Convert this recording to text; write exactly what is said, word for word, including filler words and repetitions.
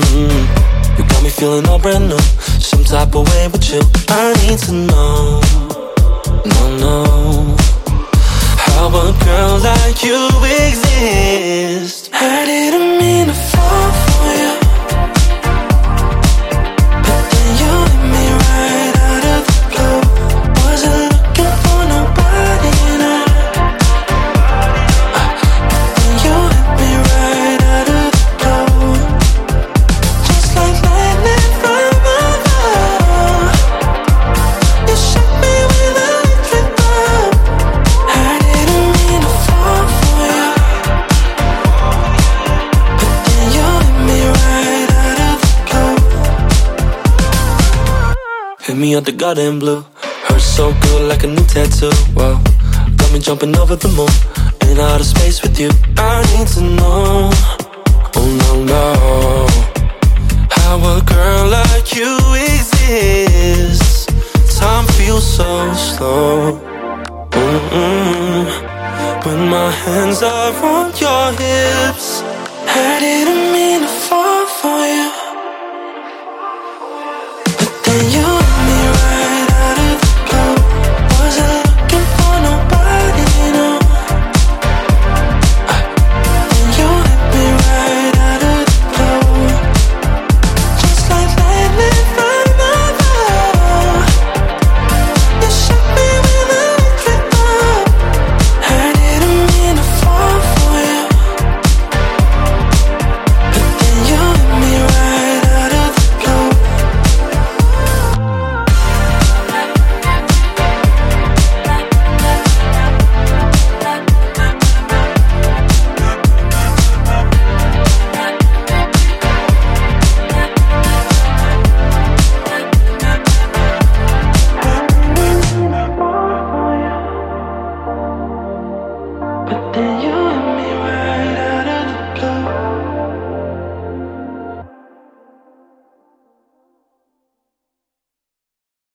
Mm, you got me feeling all brand new, some type of way with you. I need to know, no, no, how a girl like you exists. I didn't mean to fall for you, but then you hit me right out of the blue. Wasn't looking for nobody, and I, uh, but then you hit me right out of the blue. Just like lightning from above, you shook me with a electric love. I didn't mean to fall for you, but then you hit me right out of the blue. Hit me out the garden blue, hurt so good like a new tattoo. Wow, got me jumping over the moon, in outer space with you. I need to know, oh no, no, how a girl like you exists. Time feels so slow. Mm-mm. When my hands are on your hips,